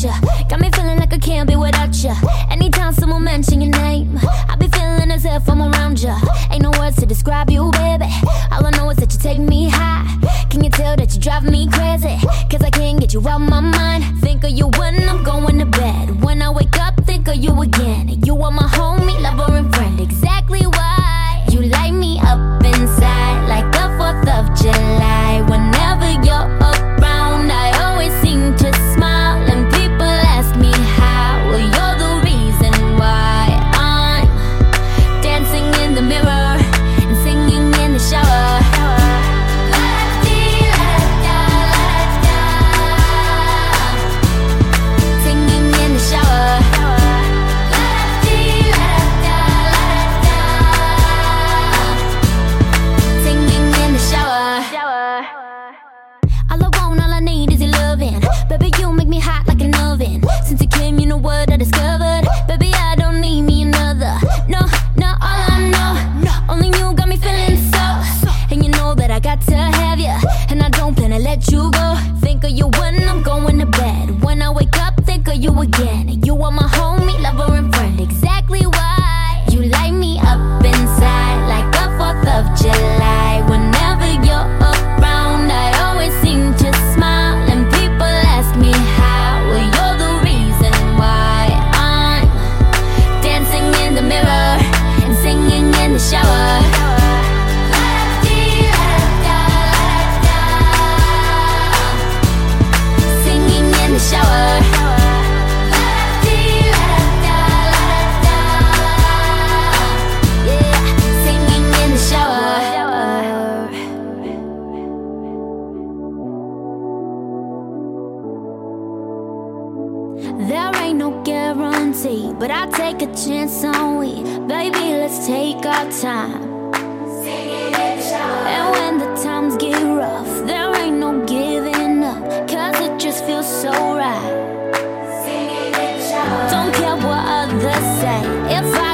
ya. Got me feeling like I can't be without ya. Anytime someone mention your name, I be feeling as if I'm around ya. Ain't no words to describe you, baby. All I know is that you take me high. Can you tell that you drive me crazy? Cause I can't get you out my mind. Think of you when I'm going to bed. When I wake up, think of you again. You are my homie, lover and friend. Exactly why you light me up inside like the 4th of July. Whenever you're around, I always seem to smile. And people ask me how. Well, you're the reason why I'm dancing in the mirror and singing in the shower. Singing in the shower. Singing in the shower. All I want, all I need is your loving. Baby, you make me hot like an oven. Since you came, you know what I discovered. Baby, I don't need me another. No, no, all I know, only you got me feeling so. And you know that I got to have you, and I don't plan to let you go. Think of you when I'm going to bed. When I wake up, think of you again. You are my homie, lover and friend. Exactly why you light me up inside like the 4th of July. Whenever you're around, I always seem to smile. And people ask me how. Well, you're the reason why I'm dancing in the mirror and singing in the shower. Singing in the shower. Yeah, singing in the shower. There ain't no guarantee, but I take a chance on we. Baby, let's take our time. And when the times get rough, there ain't no giving up, cause it just feels so right. Don't care what others say, if I